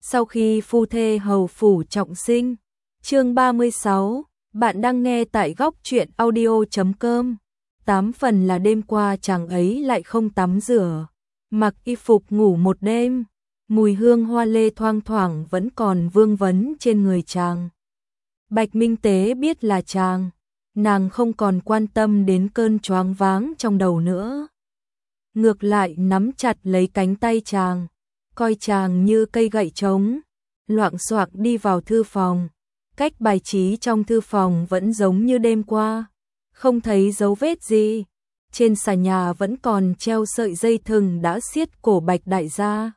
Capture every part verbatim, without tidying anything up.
Sau khi phu thê hầu phủ trọng sinh. Chương ba mươi sáu, bạn đang nghe tại góc truyện audio chấm com. Tám phần là đêm qua chàng ấy lại không tắm rửa, mặc y phục ngủ một đêm, mùi hương hoa lê thoang thoảng vẫn còn vương vấn trên người chàng. Bạch Minh Tế biết là chàng, nàng không còn quan tâm đến cơn choáng váng trong đầu nữa. Ngược lại nắm chặt lấy cánh tay chàng, coi chàng như cây gậy trống, loạng xoạng đi vào thư phòng. Cách bài trí trong thư phòng vẫn giống như đêm qua, không thấy dấu vết gì. Trên xà nhà vẫn còn treo sợi dây thừng đã siết cổ Bạch đại gia.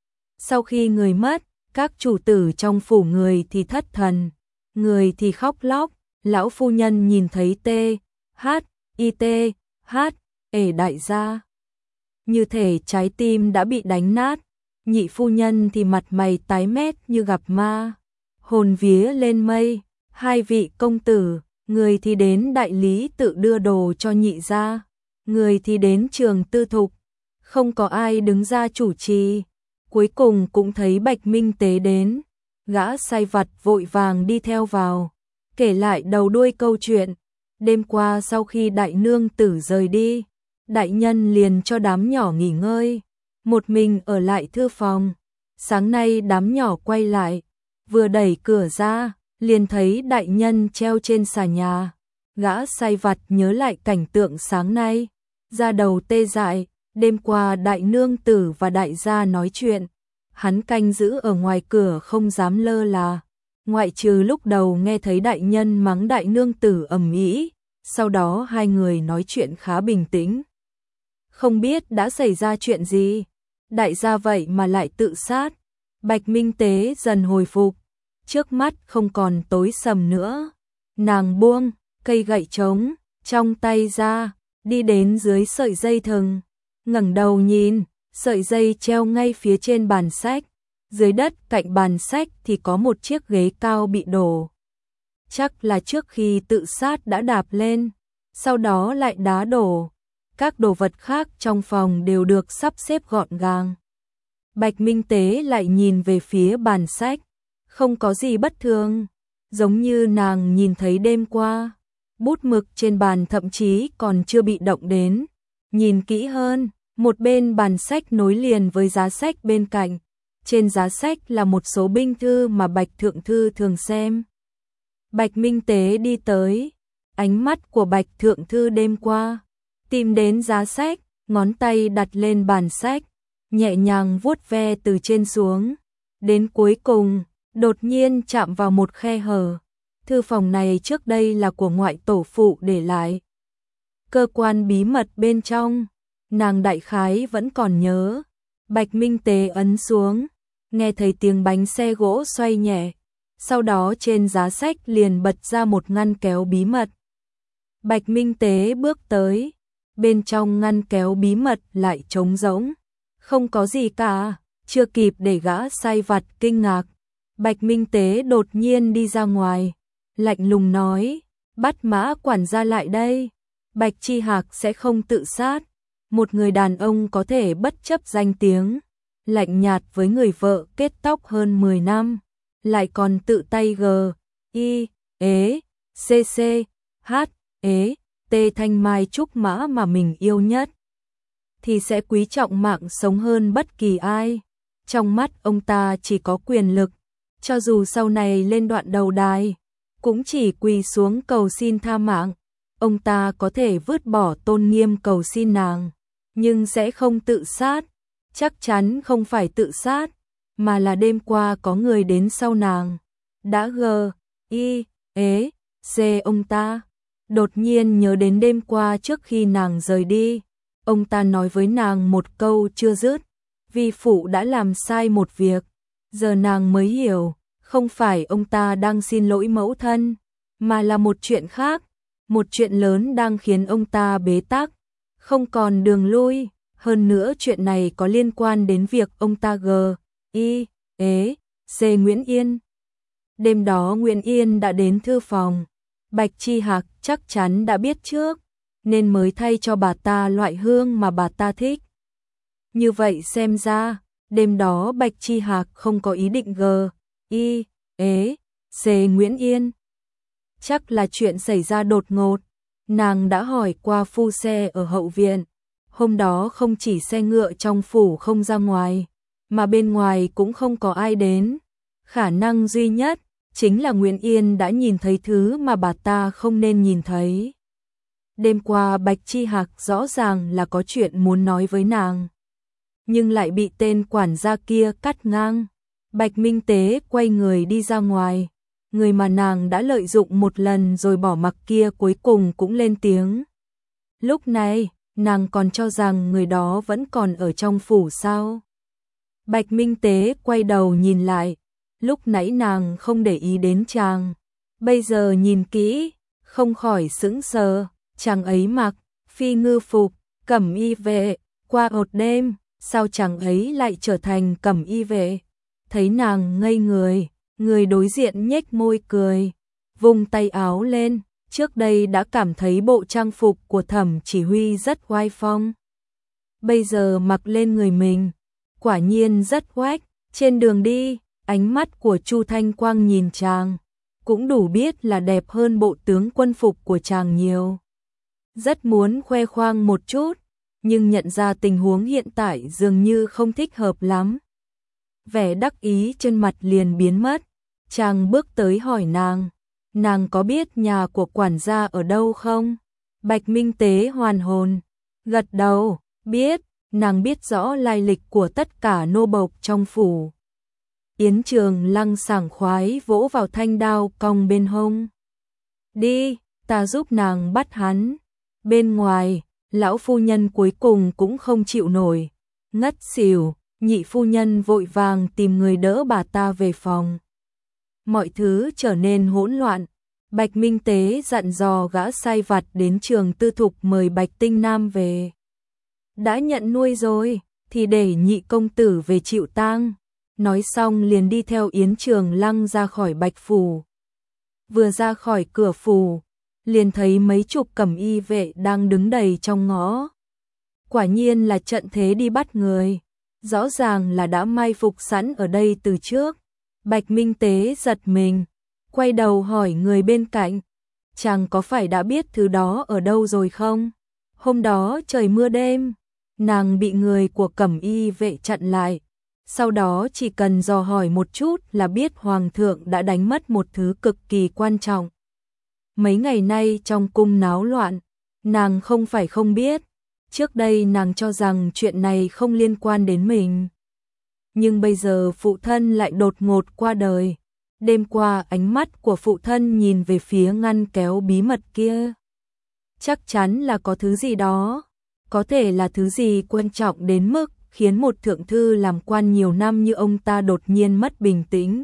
Sau khi người mất, các chủ tử trong phủ người thì thất thần, người thì khóc lóc. Lão phu nhân nhìn thấy tê, hát, y tê, hát, ể đại gia, như thể trái tim đã bị đánh nát. Nhị phu nhân thì mặt mày tái mét như gặp ma, hồn vía lên mây. Hai vị công tử, người thì đến đại lý tự đưa đồ cho nhị gia, người thì đến trường tư thục, không có ai đứng ra chủ trì. Cuối cùng cũng thấy Bạch Minh Tế đến, gã sai vặt vội vàng đi theo vào, kể lại đầu đuôi câu chuyện. Đêm qua sau khi đại nương tử rời đi, đại nhân liền cho đám nhỏ nghỉ ngơi, một mình ở lại thư phòng. Sáng nay đám nhỏ quay lại, vừa đẩy cửa ra, liền thấy đại nhân treo trên xà nhà. Gã sai vặt nhớ lại cảnh tượng sáng nay, da đầu tê dại. Đêm qua đại nương tử và đại gia nói chuyện, hắn canh giữ ở ngoài cửa không dám lơ là, ngoại trừ lúc đầu nghe thấy đại nhân mắng đại nương tử ầm ĩ, sau đó hai người nói chuyện khá bình tĩnh. Không biết đã xảy ra chuyện gì, đại gia vậy mà lại tự sát. Bạch Minh Tế dần hồi phục, trước mắt không còn tối sầm nữa. Nàng buông cây gậy trống trong tay ra, đi đến dưới sợi dây thừng, ngẩng đầu nhìn, sợi dây treo ngay phía trên bàn sách. Dưới đất cạnh bàn sách thì có một chiếc ghế cao bị đổ. Chắc là trước khi tự sát đã đạp lên, sau đó lại đá đổ. Các đồ vật khác trong phòng đều được sắp xếp gọn gàng. Bạch Minh Tế lại nhìn về phía bàn sách, không có gì bất thường, giống như nàng nhìn thấy đêm qua. Bút mực trên bàn thậm chí còn chưa bị động đến. Nhìn kỹ hơn, một bên bàn sách nối liền với giá sách bên cạnh. Trên giá sách là một số binh thư mà Bạch Thượng Thư thường xem. Bạch Minh Tế đi tới, ánh mắt của Bạch Thượng Thư đêm qua tìm đến giá sách, ngón tay đặt lên bàn sách, nhẹ nhàng vuốt ve từ trên xuống, đến cuối cùng đột nhiên chạm vào một khe hở. Thư phòng này trước đây là của ngoại tổ phụ để lại, cơ quan bí mật bên trong, nàng đại khái vẫn còn nhớ. Bạch Minh Tế ấn xuống, nghe thấy tiếng bánh xe gỗ xoay nhẹ, sau đó trên giá sách liền bật ra một ngăn kéo bí mật. Bạch Minh Tế bước tới, bên trong ngăn kéo bí mật lại trống rỗng, không có gì cả. Chưa kịp để gã sai vặt kinh ngạc, Bạch Minh Tế đột nhiên đi ra ngoài, lạnh lùng nói, bắt Mã quản gia lại đây. Bạch Chi Hạc sẽ không tự sát, một người đàn ông có thể bất chấp danh tiếng, lạnh nhạt với người vợ kết tóc hơn mười năm, lại còn tự tay g, i, ế, cc, h, ế, t thanh mai trúc mã mà mình yêu nhất, thì sẽ quý trọng mạng sống hơn bất kỳ ai. Trong mắt ông ta chỉ có quyền lực, cho dù sau này lên đoạn đầu đài, cũng chỉ quỳ xuống cầu xin tha mạng. Ông ta có thể vứt bỏ tôn nghiêm cầu xin nàng, nhưng sẽ không tự sát. Chắc chắn không phải tự sát, mà là đêm qua có người đến sau nàng, đã g, i, ế, c ông ta. Đột nhiên nhớ đến đêm qua trước khi nàng rời đi, ông ta nói với nàng một câu chưa dứt, vi phụ đã làm sai một việc. Giờ nàng mới hiểu, không phải ông ta đang xin lỗi mẫu thân, mà là một chuyện khác, một chuyện lớn đang khiến ông ta bế tắc, không còn đường lui. Hơn nữa chuyện này có liên quan đến việc ông ta g, i, ế, c Nguyễn Yên. Đêm đó Nguyễn Yên đã đến thư phòng, Bạch Chi Hạc chắc chắn đã biết trước, nên mới thay cho bà ta loại hương mà bà ta thích. Như vậy xem ra, Đêm đó Bạch Chi Hạc không có ý định gờ, y, ế, xê Nguyễn Yên. Chắc là chuyện xảy ra đột ngột. Nàng đã hỏi qua phu xe ở hậu viện. Hôm đó không chỉ xe ngựa trong phủ không ra ngoài, mà bên ngoài cũng không có ai đến. Khả năng duy nhất chính là Nguyễn Yên đã nhìn thấy thứ mà bà ta không nên nhìn thấy. Đêm qua Bạch Chi Hạc rõ ràng là có chuyện muốn nói với nàng, nhưng lại bị tên quản gia kia cắt ngang. Bạch Minh Tế quay người đi ra ngoài, người mà nàng đã lợi dụng một lần rồi bỏ mặc kia cuối cùng cũng lên tiếng. Lúc này, nàng còn cho rằng người đó vẫn còn ở trong phủ sao? Bạch Minh Tế quay đầu nhìn lại, lúc nãy nàng không để ý đến chàng, bây giờ nhìn kỹ, không khỏi sững sờ. Chàng ấy mặc phi ngư phục, cẩm y vệ, qua một đêm, sao chàng ấy lại trở thành cẩm y vệ? Thấy nàng ngây người, người đối diện nhếch môi cười, vung tay áo lên, trước đây đã cảm thấy bộ trang phục của Thẩm Chỉ Huy rất oai phong. Bây giờ mặc lên người mình, quả nhiên rất oách. Trên đường đi, ánh mắt của Chu Thanh Quang nhìn chàng, cũng đủ biết là đẹp hơn bộ tướng quân phục của chàng nhiều. Rất muốn khoe khoang một chút, nhưng nhận ra tình huống hiện tại dường như không thích hợp lắm. Vẻ đắc ý trên mặt liền biến mất. Chàng bước tới hỏi nàng, nàng có biết nhà của quản gia ở đâu không? Bạch Minh Tế hoàn hồn, gật đầu, biết, nàng biết rõ lai lịch của tất cả nô bộc trong phủ. Yến Trường Lăng sảng khoái vỗ vào thanh đao cong bên hông. Đi, ta giúp nàng bắt hắn. Bên ngoài, lão phu nhân cuối cùng cũng không chịu nổi, ngất xỉu, nhị phu nhân vội vàng tìm người đỡ bà ta về phòng. Mọi thứ trở nên hỗn loạn. Bạch Minh Tế dặn dò gã sai vặt đến trường tư thục mời Bạch Tinh Nam về. Đã nhận nuôi rồi, thì để nhị công tử về chịu tang. Nói xong liền đi theo Yến Trường Lăng ra khỏi Bạch Phủ. Vừa ra khỏi cửa phủ, liền thấy mấy chục cẩm y vệ đang đứng đầy trong ngõ. Quả nhiên là trận thế đi bắt người, rõ ràng là đã mai phục sẵn ở đây từ trước. Bạch Minh Tế giật mình, quay đầu hỏi người bên cạnh, chàng có phải đã biết thứ đó ở đâu rồi không? Hôm đó trời mưa đêm, nàng bị người của cẩm y vệ chặn lại, sau đó chỉ cần dò hỏi một chút là biết hoàng thượng đã đánh mất một thứ cực kỳ quan trọng. Mấy ngày nay trong cung náo loạn, nàng không phải không biết, trước đây nàng cho rằng chuyện này không liên quan đến mình. Nhưng bây giờ phụ thân lại đột ngột qua đời. Đêm qua ánh mắt của phụ thân nhìn về phía ngăn kéo bí mật kia. Chắc chắn là có thứ gì đó, có thể là thứ gì quan trọng đến mức khiến một thượng thư làm quan nhiều năm như ông ta đột nhiên mất bình tĩnh.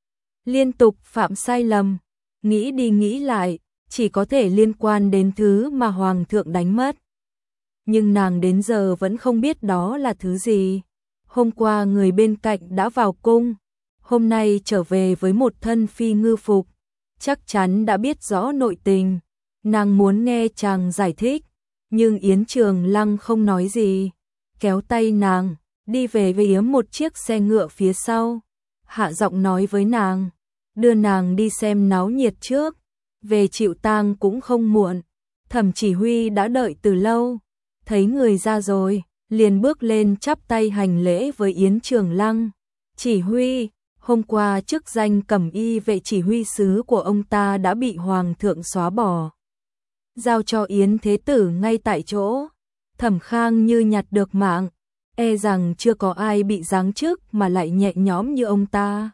Liên tục phạm sai lầm, nghĩ đi nghĩ lại, chỉ có thể liên quan đến thứ mà hoàng thượng đánh mất. Nhưng nàng đến giờ vẫn không biết đó là thứ gì. Hôm qua người bên cạnh đã vào cung, hôm nay trở về với một thân phi ngư phục, chắc chắn đã biết rõ nội tình. Nàng muốn nghe chàng giải thích, nhưng Yến Trường Lăng không nói gì, kéo tay nàng, đi về với một chiếc xe ngựa phía sau, hạ giọng nói với nàng, đưa nàng đi xem náo nhiệt trước, về chịu tang cũng không muộn. Thẩm Chỉ Huy đã đợi từ lâu, thấy người ra rồi, liền bước lên chắp tay hành lễ với Yến Trường Lăng. Chỉ huy, hôm qua chức danh cẩm y vệ chỉ huy sứ của ông ta đã bị hoàng thượng xóa bỏ, giao cho Yến Thế Tử ngay tại chỗ. Thẩm Khang như nhặt được mạng, e rằng chưa có ai bị giáng chức mà lại nhẹ nhõm như ông ta.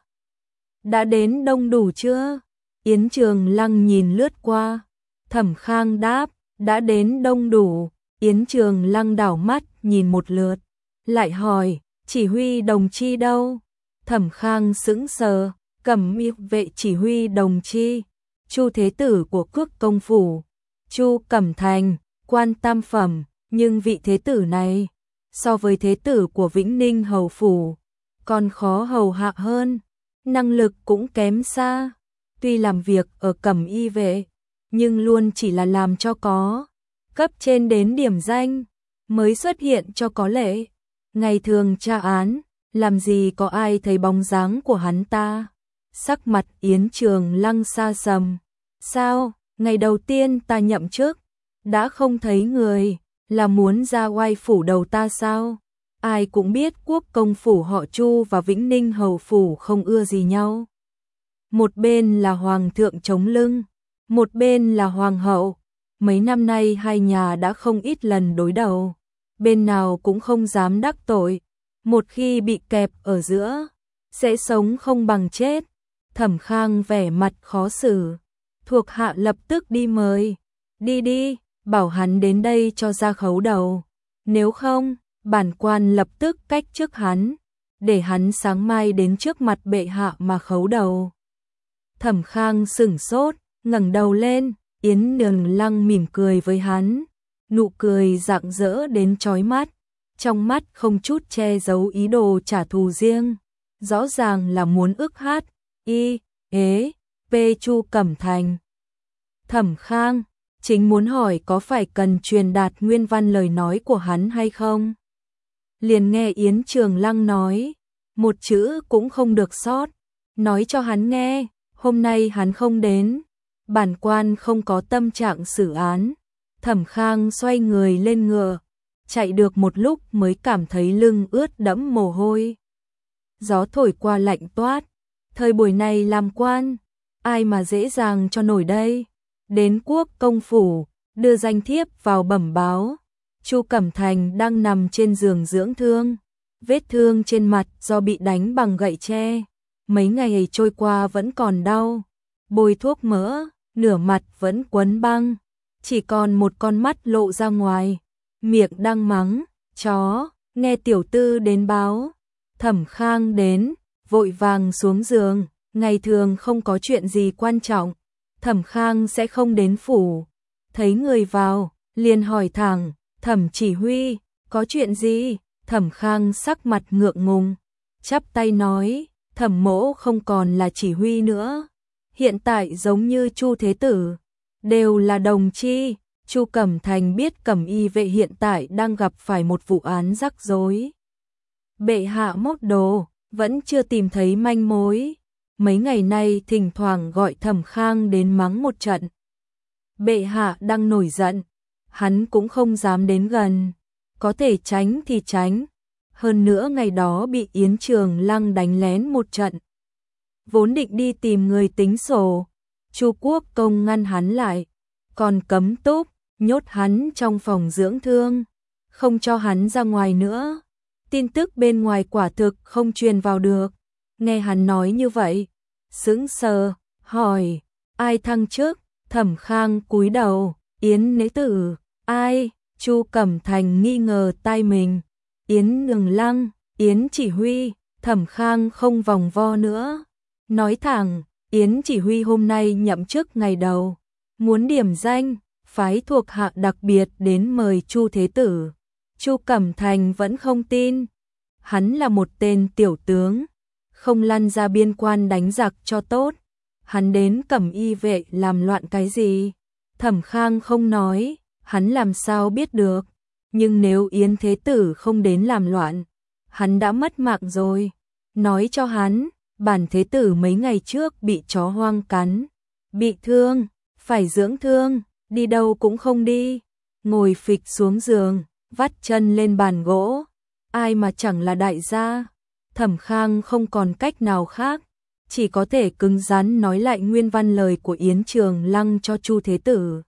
Đã đến đông đủ chưa? Yến Trường Lăng nhìn lướt qua. Thẩm Khang đáp, đã đến đông đủ. Yến Trường Lăng đảo mắt nhìn một lượt, lại hỏi, chỉ huy đồng chi đâu? Thẩm Khang sững sờ, cẩm y vệ chỉ huy đồng chi, Chu Thế Tử của Cước Công Phủ, Chu Cẩm Thành, quan tam phẩm, nhưng vị Thế Tử này, so với Thế Tử của Vĩnh Ninh Hầu Phủ, còn khó hầu hạ hơn, năng lực cũng kém xa. Tuy làm việc ở cẩm y vệ, nhưng luôn chỉ là làm cho có, cấp trên đến điểm danh, mới xuất hiện cho có lệ. Ngày thường tra án, làm gì có ai thấy bóng dáng của hắn ta. Sắc mặt Yến Trường Lăng xa sầm. Sao, ngày đầu tiên ta nhậm chức, đã không thấy người, là muốn ra oai phủ đầu ta sao? Ai cũng biết quốc công phủ họ Chu và Vĩnh Ninh hầu phủ không ưa gì nhau. Một bên là hoàng thượng chống lưng, một bên là hoàng hậu. Mấy năm nay hai nhà đã không ít lần đối đầu, bên nào cũng không dám đắc tội. Một khi bị kẹp ở giữa, sẽ sống không bằng chết. Thẩm Khang vẻ mặt khó xử, thuộc hạ lập tức đi mời. Đi đi, bảo hắn đến đây cho ra khấu đầu. Nếu không, bản quan lập tức cách chức hắn, để hắn sáng mai đến trước mặt bệ hạ mà khấu đầu. Thẩm Khang sửng sốt, ngẩng đầu lên, Yến Trường Lăng mỉm cười với hắn, nụ cười rạng rỡ đến chói mắt, trong mắt không chút che giấu ý đồ trả thù riêng, rõ ràng là muốn ức hát, y, ế, pê Chu Cẩm Thành. Thẩm Khang, chính muốn hỏi có phải cần truyền đạt nguyên văn lời nói của hắn hay không? Liền nghe Yến Trường Lăng nói, một chữ cũng không được sót, nói cho hắn nghe, hôm nay hắn không đến, bản quan không có tâm trạng xử án. Thẩm Khang xoay người lên ngựa, chạy được một lúc mới cảm thấy lưng ướt đẫm mồ hôi. Gió thổi qua lạnh toát, thời buổi này làm quan, ai mà dễ dàng cho nổi đây. Đến quốc công phủ, đưa danh thiếp vào bẩm báo, Chu Cẩm Thành đang nằm trên giường dưỡng thương, vết thương trên mặt do bị đánh bằng gậy tre, mấy ngày trôi qua vẫn còn đau, bôi thuốc mỡ, nửa mặt vẫn quấn băng, chỉ còn một con mắt lộ ra ngoài, miệng đang mắng, chó, nghe tiểu tư đến báo. Thẩm Khang đến, vội vàng xuống giường, ngày thường không có chuyện gì quan trọng, Thẩm Khang sẽ không đến phủ. Thấy người vào, liền hỏi thẳng, Thẩm chỉ huy, có chuyện gì? Thẩm Khang sắc mặt ngượng ngùng, chắp tay nói, Thẩm mỗ không còn là chỉ huy nữa, hiện tại giống như Chu Thế Tử, đều là đồng chi. Chu Cẩm Thành biết Cẩm y vệ hiện tại đang gặp phải một vụ án rắc rối. Bệ hạ mốt đồ, vẫn chưa tìm thấy manh mối. Mấy ngày nay thỉnh thoảng gọi Thẩm Khang đến mắng một trận. Bệ hạ đang nổi giận, hắn cũng không dám đến gần, có thể tránh thì tránh. Hơn nữa ngày đó bị Yến Trường Lăng đánh lén một trận. Vốn định đi tìm người tính sổ, Chu Quốc công ngăn hắn lại, còn cấm túc, nhốt hắn trong phòng dưỡng thương, không cho hắn ra ngoài nữa. Tin tức bên ngoài quả thực không truyền vào được. Nghe hắn nói như vậy, sững sờ, hỏi, ai thăng chức? Thẩm Khang cúi đầu, Yến nễ tử, ai? Chu Cẩm Thành nghi ngờ tai mình, Yến Trường Lăng, Yến chỉ huy. Thẩm Khang không vòng vo nữa, nói thẳng, Yến chỉ huy hôm nay nhậm chức ngày đầu, muốn điểm danh, phái thuộc hạ đặc biệt đến mời Chu Thế Tử. Chu Cẩm Thành vẫn không tin, hắn là một tên tiểu tướng, không lăn ra biên quan đánh giặc cho tốt, hắn đến Cẩm y vệ làm loạn cái gì? Thẩm Khang không nói, hắn làm sao biết được, nhưng nếu Yến Thế Tử không đến làm loạn, hắn đã mất mạng rồi. Nói cho hắn, bản Thế Tử mấy ngày trước bị chó hoang cắn, bị thương, phải dưỡng thương, đi đâu cũng không đi, ngồi phịch xuống giường, vắt chân lên bàn gỗ, ai mà chẳng là đại gia. Thẩm Khang không còn cách nào khác, chỉ có thể cứng rắn nói lại nguyên văn lời của Yến Trường Lăng cho Chu Thế Tử.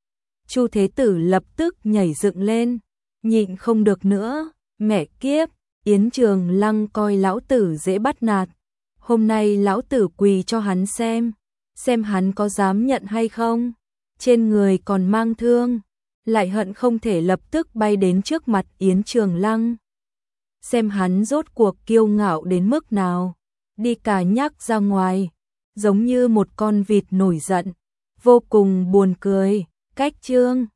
Chu Thế Tử lập tức nhảy dựng lên, nhịn không được nữa, mẹ kiếp, Yến Trường Lăng coi lão tử dễ bắt nạt, hôm nay lão tử quỳ cho hắn xem, xem hắn có dám nhận hay không. Trên người còn mang thương, lại hận không thể lập tức bay đến trước mặt Yến Trường Lăng, xem hắn rốt cuộc kiêu ngạo đến mức nào, đi cả nhắc ra ngoài, giống như một con vịt nổi giận, vô cùng buồn cười. Cách chương